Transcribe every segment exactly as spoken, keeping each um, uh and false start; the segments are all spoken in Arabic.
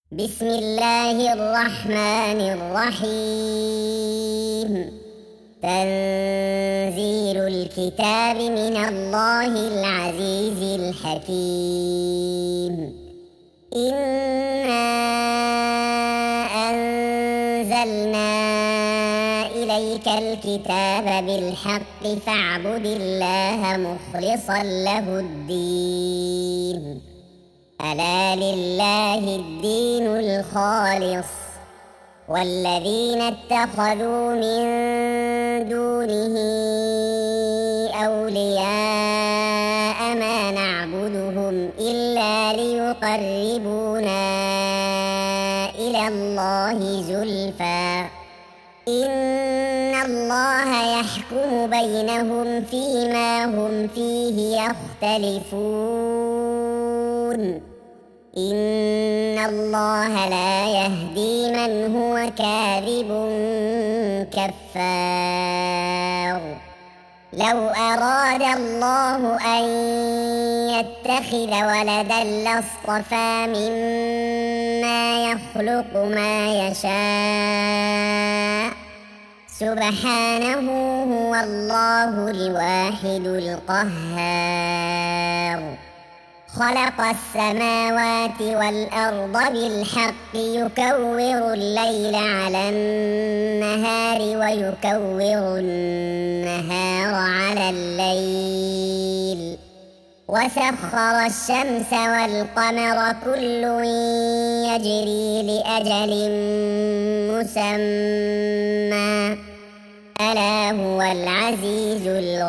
بسم الله الرحمن الرحيم. تنزيل الكتاب من الله العزيز الحكيم. إنا أنزلنا إليك الكتاب بالحق فاعبد الله مخلصا له الدين. ألا لله الدين الخالص والذين اتخذوا من دونه أولياء ما نعبدهم إلا ليقربونا إلى الله زلفى إن الله يحكم بينهم فيما هم فيه يختلفون. إن الله لا يهدي من هو كاذب كفار. لو أراد الله أن يتخذ ولدا لاصطفى مما يخلق ما يشاء سبحانه هو الله الواحد القهار. خلق السماوات والأرض بالحق يكور الليل على النهار ويكور النهار على الليل وسخر الشمس والقمر كل يجري لأجل مسمى ألا هو العزيز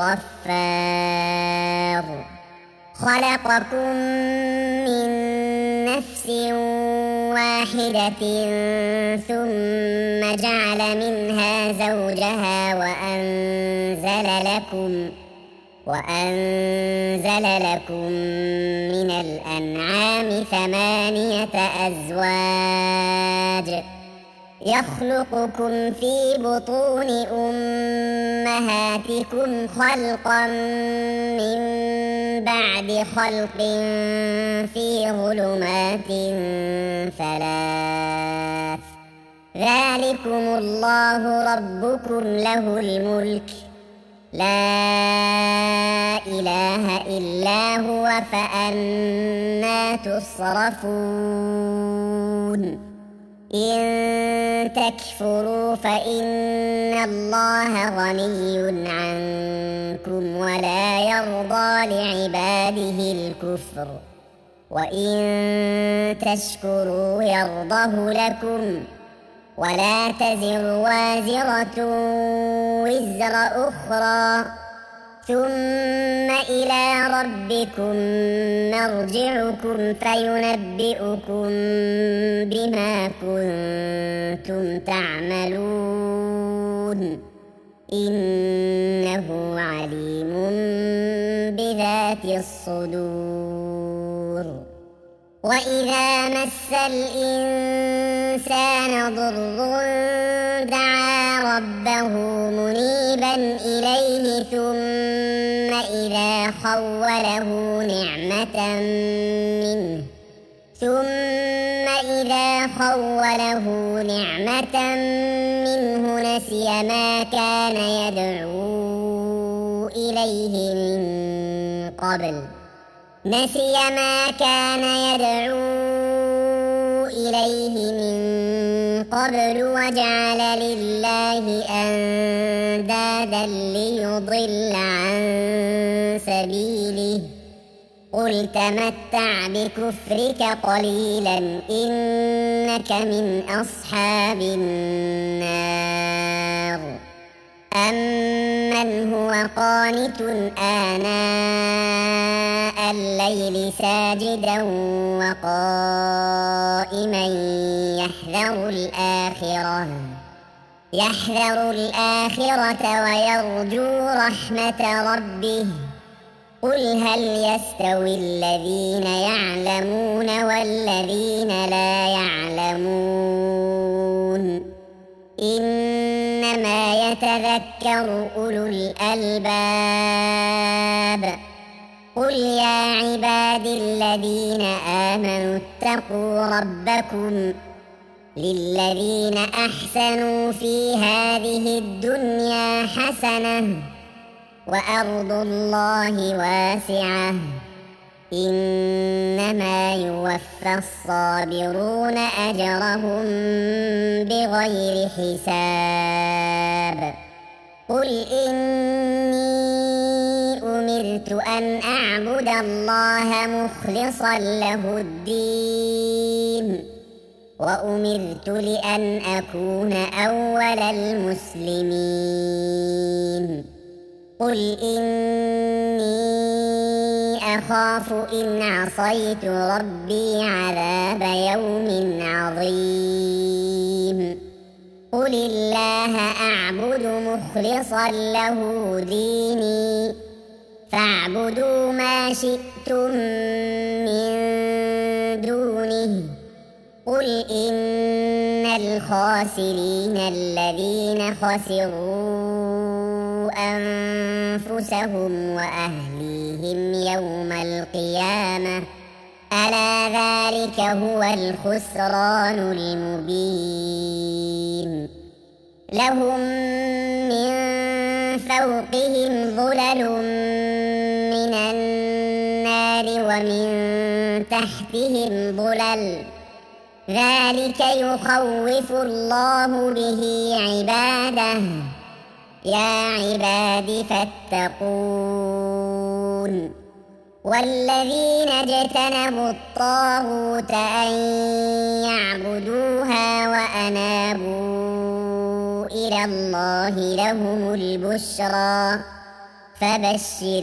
الغفار. خلقكم من نفس واحدة ثم جعل منها زوجها وأنزل لكم وأنزل لكم من الأنعام ثمانية أزواج يخلقكم في بطون أمهاتكم خلقا من بعد خلق في ظلمات ثلاث ذلكم الله ربكم له الملك لا إله إلا هو فأنى تصرفون. إن تكفروا فإن الله غني عنكم ولا يرضى لعباده الكفر وإن تشكروا يرضه لكم ولا تزر وازرة وزر أخرى ثم إلى ربكم مرجعكم فينبئكم بما كنتم تعملون إنه عليم بذات الصدور. وإذا مس الإنسان ضر دعا ربه منيبا إليه ثم إذا خوله نعمة منه ثم إذا خوله نعمة منه نسي ما كان يدعو إليه من قبل نسي ما كان يدعو إليه من قبل وجعل لله أندادا ليضل عن سبيله قل تمتع بكفرك قليلا إنك من أصحاب النار. أمن هو قانت آناء الليل ساجدا وقائما يحذر الآخرة يحذر الآخرة ويرجو رحمة ربه قل هل يستوي الذين يعلمون والذين لا يعلمون إنما يتذكر أولو الألباب. قل يا عبادي الذين آمنوا واتقوا ربكم للذين أحسنوا في هذه الدنيا حسنة وأرض الله واسعة إنما يوفى الصابرون أجرهم بغير حساب. قل إني أمرت أن أعبد الله مخلصا له الدين وأمرت لأن أكون أول المسلمين. قل إني أخاف إن عصيت ربي عذاب يوم عظيم. قل الله أعبد مخلصا له ديني فاعبدوا ما شئتم من دونه. قل إن الخاسرين الذين خسروا أنفسهم وأهليهم يوم القيامة ألا ذلك هو الخسران المبين. لهم من فوقهم ظلل من النار ومن تحتهم ظلل ذلك يخوف الله به عباده يا عباد فاتقون. والذين اجتنبوا الطاغوت أن يعبدوها وأنابوا إلى الله لهم البشرى فبشر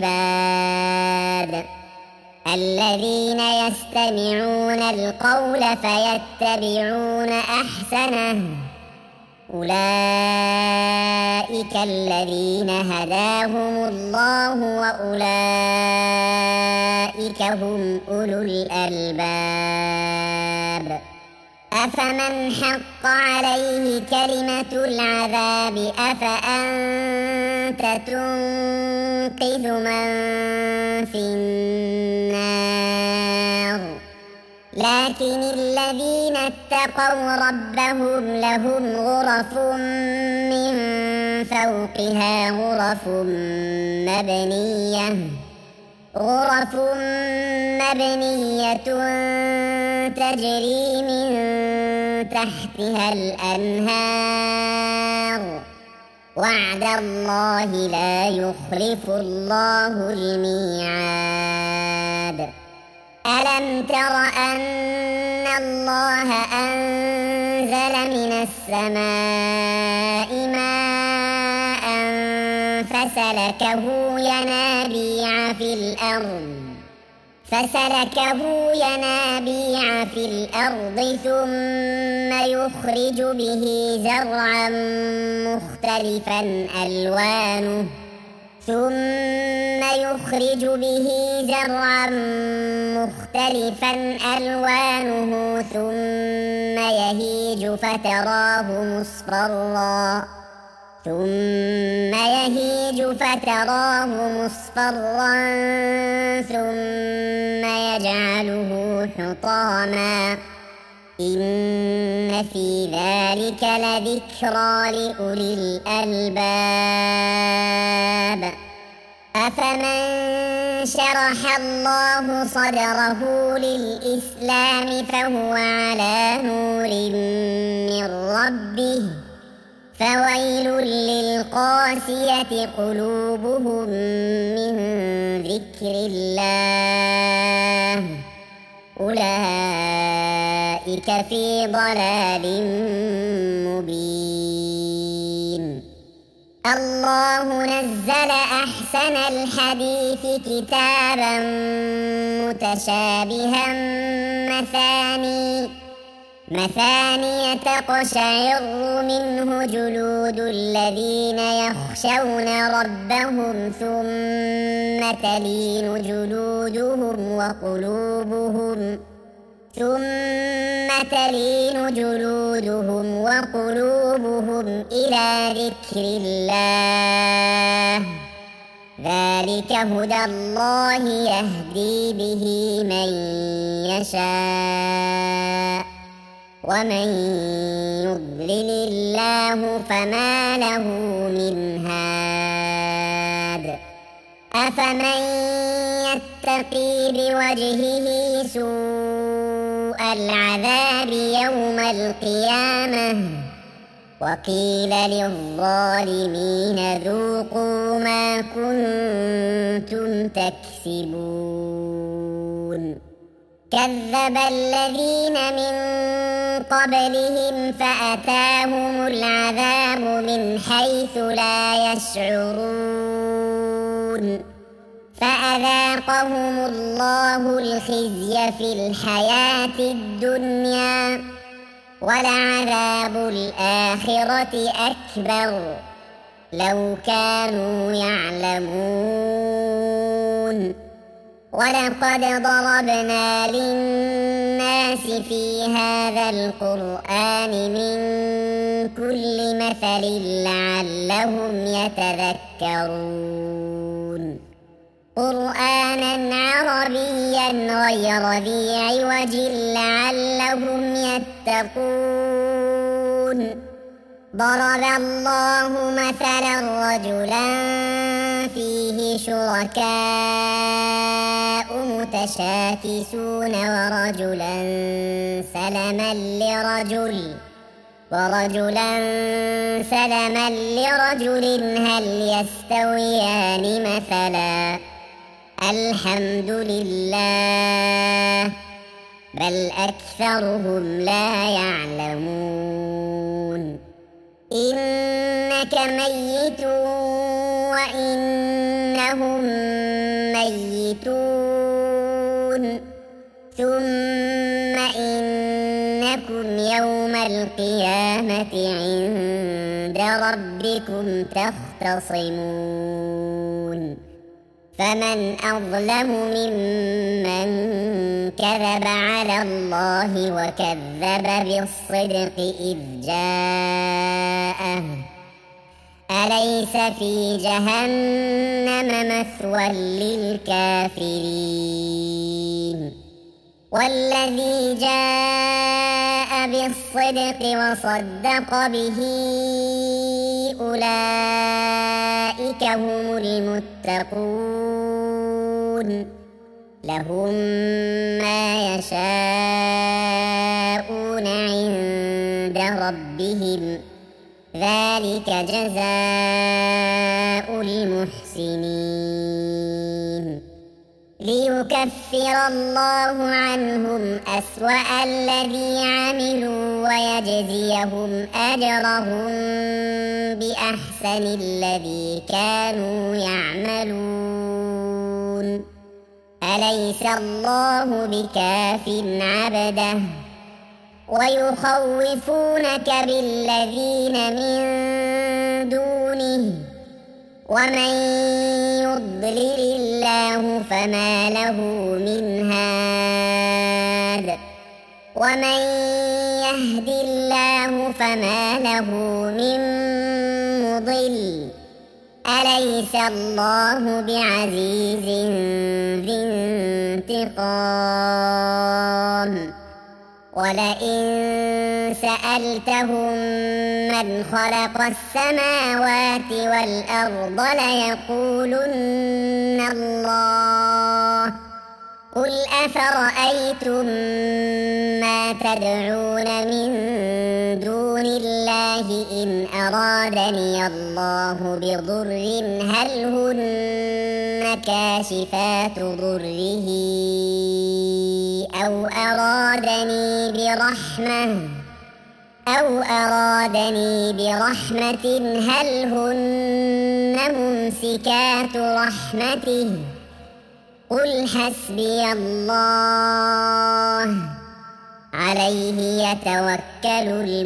عباد الذين يستمعون القول فيتبعون أحسنه أولئك الذين هداهم الله وأولئك هم أولو الألباب. أفمن حق عليه كلمة العذاب أفأنت تنقذ من في النار. لكن الذين اتقوا ربهم لهم غرف من فوقها غرف مبنية غرف مبنية تجري من تحتها الأنهار وعد الله لا يخلف الله الميعاد. ألم تر أن الله أنزل من السماء ماء فسلكه ينابيع في الأرض فسلكه ينابيع في الأرض ثم يخرج به زرعا مختلفا ألوانه ثم يخرج به زرعا مختلفا ألوانه ثم يهيج فتراه مصفرا ثم يهيج فتراه مصفرا ثم يجعله حطاما إن في ذلك لذكرى لأولي الألباب. أفمن شرح الله صدره للإسلام فهو على نور من ربه فويل للقاسية قلوبهم من ذكر الله أولئك في ضلال مبين. الله نزل أحسن الحديث كتابا متشابها مثاني مثانية تقشعر منه جلود الذين يخشون ربهم ثم تلين جلودهم وقلوبهم ثم تلين جلودهم وقلوبهم إلى ذكر الله ذلك هدى الله يهدي به من يشاء ومن يضلل الله فما له من هاد أفمن يتقي بوجهه سوء العذاب يوم القيامة وقيل للظالمين ذوقوا ما كنتم تكسبون كذب الذين من قبلهم فأتاهم العذاب من حيث لا يشعرون فأذاقهم الله الخزي في الحياة الدنيا ولعذاب الآخرة أكبر لو كانوا يعلمون ولقد ضربنا للناس في هذا القرآن من كل مثل لعلهم يتذكرون قرآنا عربيا غير ذي عوج لعلهم يتقون ضرب الله مثلا رجلا فيه شركاء متشاكسون ورجلا سلما لرجل ورجلا سلما لرجل هل يستويان مثلا الحمد لله بل أكثرهم لا يعلمون إنك ميت وإنهم ميتون ثم إنكم يوم القيامة عند ربكم تختصمون فمن أظلم ممن كذب على الله وكذب بالصدق إذ جاءه أليس في جهنم مثوى للكافرين والذي جاء بالصدق وصدق به أولئك هم المتقون لهم ما يشاءون عند ربهم ذلك جزاء المحسنين ليكفر الله عنهم أسوأ الذي عملوا ويجزيهم أجرهم بأحسن الذي كانوا يعملون أليس الله بكاف عبده ويخوفونك بالذين من دونه ومن يضلل الله فما له من هاد ومن يهد الله فما له من مضل أليس الله بعزيز ذي انتقام ولئن سألتهم من خلق السماوات والأرض ليقولن الله قل أفرأيتم ما تدعون من دون الله إن أرادني الله بضر هل هن كاشفات ضره أو أرادني برحمة أو أرادني برحمة هل هن ممسكات رحمته قل حسبي الله عليه يتوكل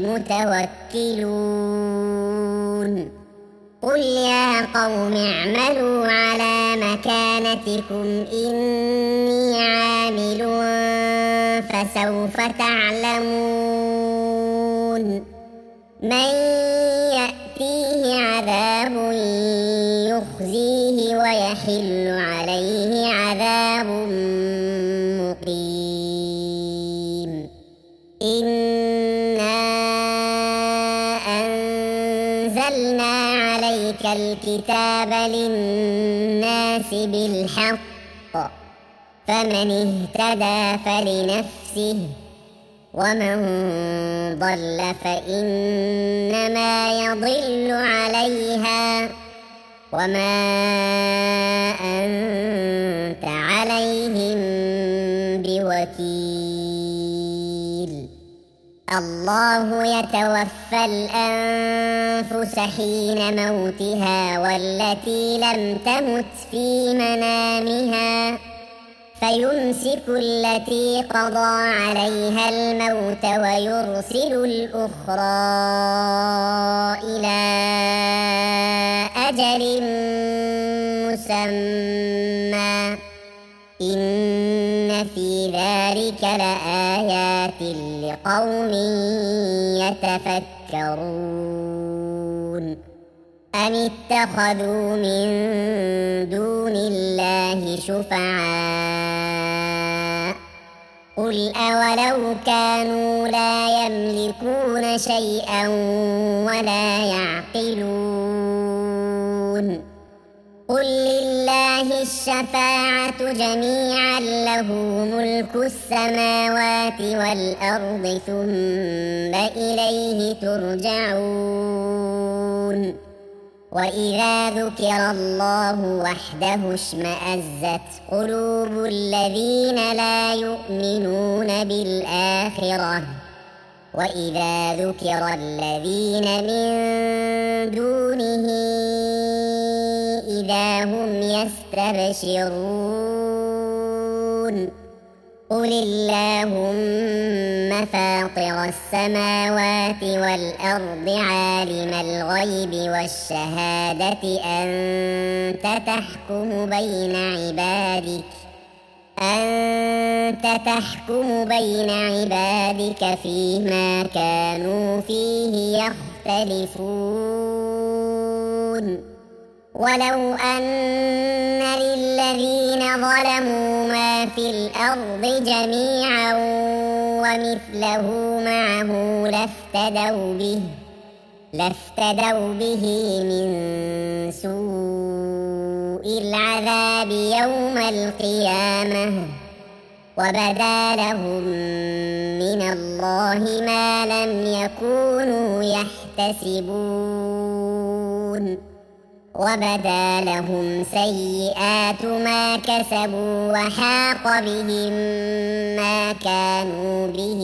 المتوكلون قل يا قوم اعملوا على مكانتكم إني عامل فسوف تعلمون من يأتيه عذاب يخزيه ويحل عليه عذاب مقيم. إنا أنزلنا عليك الكتاب للناس بالحق، فمن اهتدى فلنفسه، ومن ضل فإنما يضل عليها، وما أنت عليهم بوكيل. الله يتوفى الأنفس حين موتها والتي لم تمت في منامها، فيمسك التي قضى عليها الموت ويرسل الأخرى إلى أجل مسمى، إن في ذلك لآيات لقوم يتفكرون. أم اتخذوا من دون الله شفعاء، قل أولو كانوا لا يملكون شيئا ولا يعقلون. قل لله الشفاعة جميعا، له ملك السماوات والأرض ثم إليه ترجعون. وإذا ذكر الله وحده اشمأزت قلوب الذين لا يؤمنون بالآخرة، وإذا ذكر الذين من دونه إذا هم يستبشرون. قل اللهم فاطر السماوات والأرض عالم الغيب والشهادة أنت تحكم بين عبادك أنت تحكم بين عبادك فيما كانوا فيه يختلفون. ولو أن للذين ظلموا ما في الأرض جميعا ومثله معه لافتدوا به لافتدوا به من سوء العذاب يوم القيامة، وبدا لهم من الله ما لم يكونوا يحتسبون، وبدا لهم سيئات ما كسبوا وحاق بهم ما كانوا به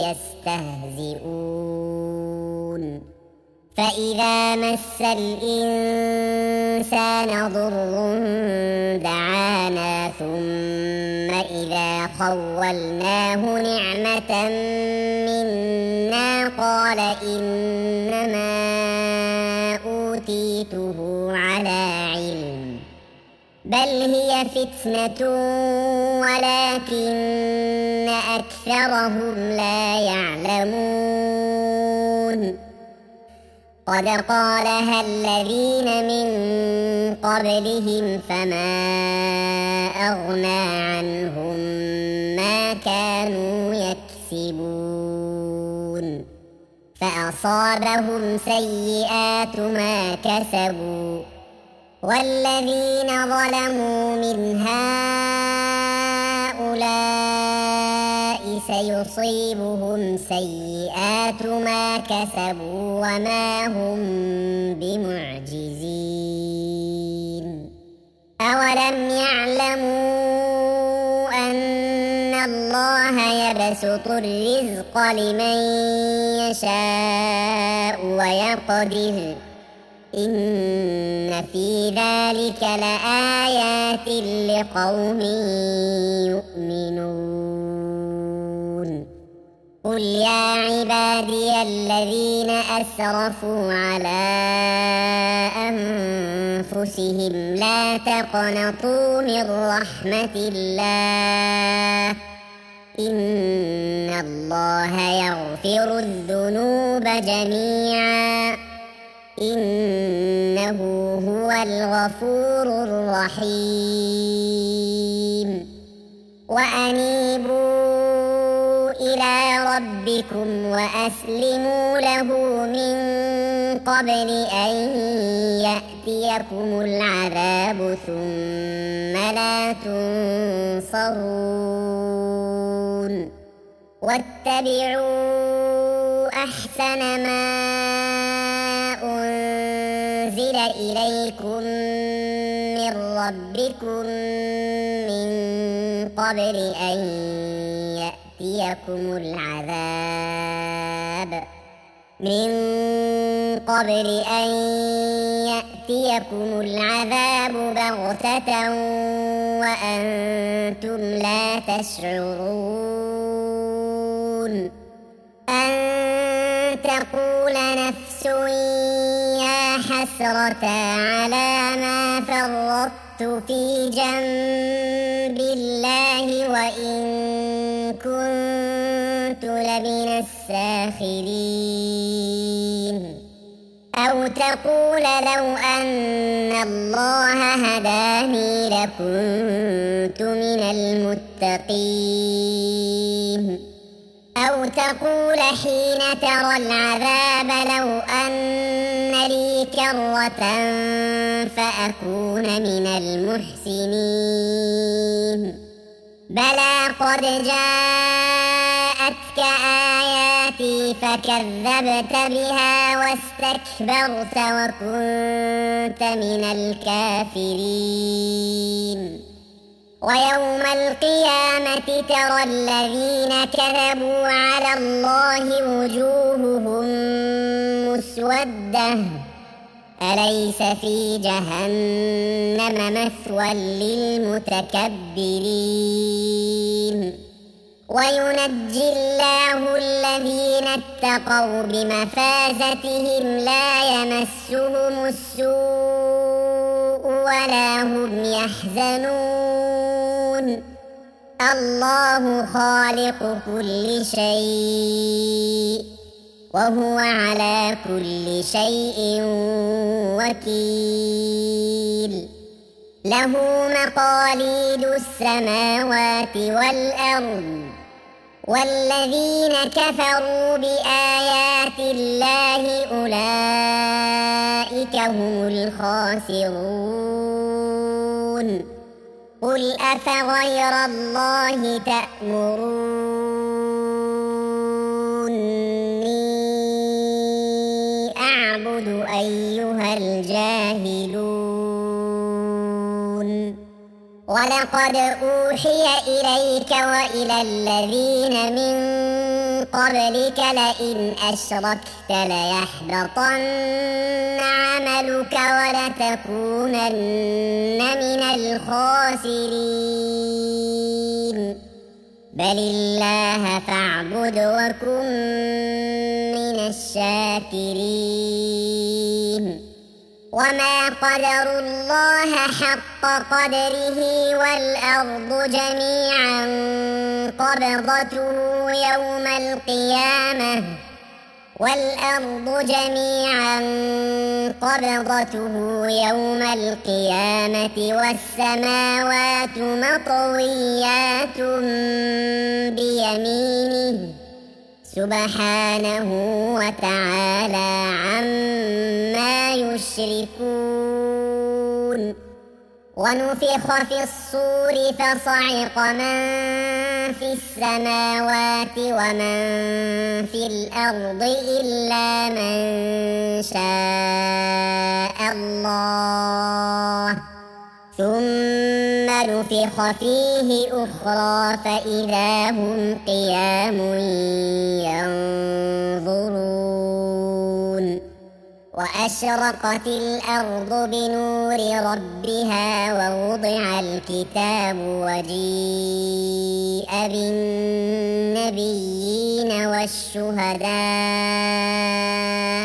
يستهزئون. فإذا مس الإنسان ضر دعانا ثم إذا خولناه نعمة منا قال إنما أوتيته على علم، بل هي فتنة ولكن أكثرهم لا يعلمون. قد قالها الذين من قبلهم فما أغنى عنهم ما كانوا يكسبون، فأصابهم سيئات ما كسبوا، والذين ظلموا من هؤلاء سيصيبهم سيئات ما كسبوا وما هم بمعجزين. أولم يعلموا أن الله يبسط الرزق لمن يشاء ويقدر، إن في ذلك لآيات لقوم يؤمنون. قل يا عبادي الذين أسرفوا على أنفسهم لا تقنطوا من رحمة الله، إن الله يغفر الذنوب جميعا إنه هو الغفور الرحيم وأنيبوا إلى ربكم وأسلموا له من قبل أن يأتيكم العذاب ثم لا تنصرون واتبعوا أحسن ما أنزل إليكم من ربكم من قبل أن يأتيكم العذاب من قبل أن يأتيكم العذاب بغتة وأنتم لا تشعرون أن تقول نفس يا حسرة على ما فرطت في جنب الله وإن كنت لمن الساخرين أو تقول لو أن الله هداني لكنت من المتقين أو تقول حين ترى العذاب لو أن لي كرة فأكون من المحسنين بلى قد جاءتك آياتي فكذبت بها واستكبرت وكنت من الكافرين ويوم القيامة ترى الذين كذبوا على الله وجوههم مسودة أليس في جهنم مثوى للمتكبرين وينجي الله الذين اتقوا بمفازتهم لا يمسهم السوء ولا هم يحزنون الله خالق كل شيء وهو على كل شيء وكيل له مقاليد السماوات والأرض والذين كفروا بآيات الله أولئك هم الخاسرون قل أفغير الله تأمروني أعبد أيها الجاهلون ولقد أوحي إليك وإلى الذين من قبلك لئن أشركت ليحبطن عملك ولتكونن من الخاسرين بل الله فاعبد وكن من الشاكرين وما قدروا الله حق قدره والأرض جميعا قبضته يوم القيامة والأرض جميعا قبضته يوم القيامة والسماوات مطويات بيمينه سبحانه وتعالى عما يشركون ونفخ في الصور فصعق من في السماوات ومن في الأرض إلا من شاء الله ثم نفخ فيه أخرى فإذا هم قيام ينظرون وأشرقت الأرض بنور ربها ووضع الكتاب وجيء بالنبيين والشهداء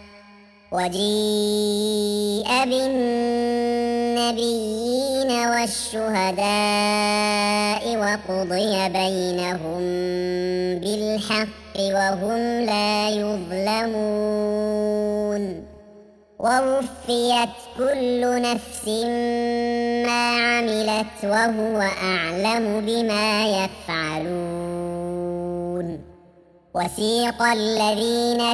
وجيء بالنبيين والشهداء وقضي بينهم بالحق وهم لا يظلمون ووفيت كل نفس ما عملت وهو أعلم بما يفعلون. وسيق الذين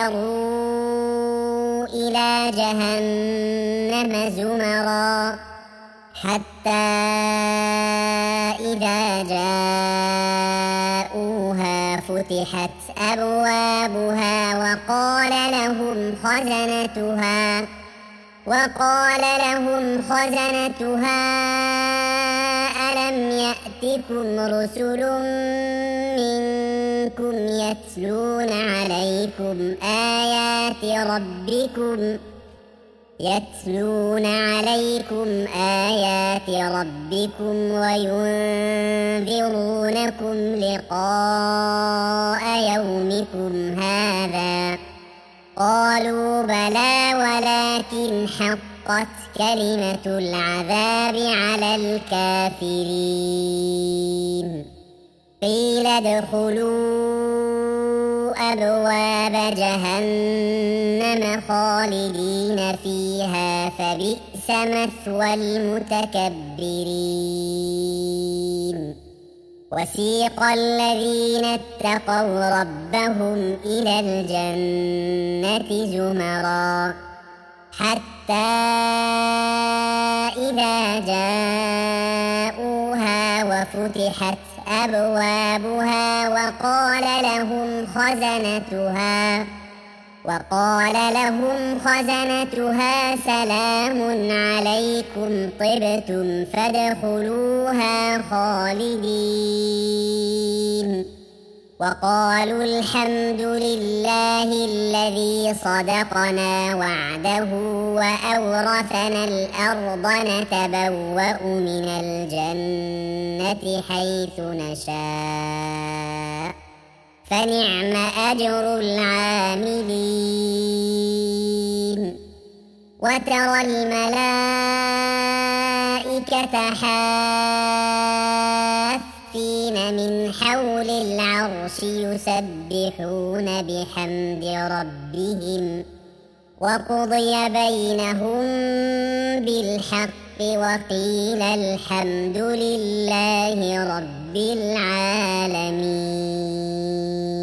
كفروا إلى جهنم زمرا حتى إذا جاءوها فتحت أبوابها وقال لهم خزنتها وقال لهم خزنتها ألم يأتكم رسل منكم يتلون عليكم آيات ربكم يتلون عليكم آيات ربكم وينذرونكم لقاء يومكم هذا قالوا بلى ولكن حقت كلمة العذاب على الكافرين. قيل ادخلوا أبواب جهنم خالدين فيها فبئس مثوى المتكبرين. وسيق الذين اتقوا ربهم إلى الجنة زمرا حتى إذا جاءوها وفتحت أبوابها وقال لهم خزنتها وقال لهم خزنتها سلام عليكم طبتم فادخلوها خالدين. وقالوا الحمد لله الذي صدقنا وعده وأورثنا الأرض نتبوأ من الجنة حيث نشاء فنعم أجر العاملين. وترى الملائكة حافين من حول العرش يسبحون بحمد ربهم وقضي بينهم بالحق وقيل الحمد لله رب العالمين.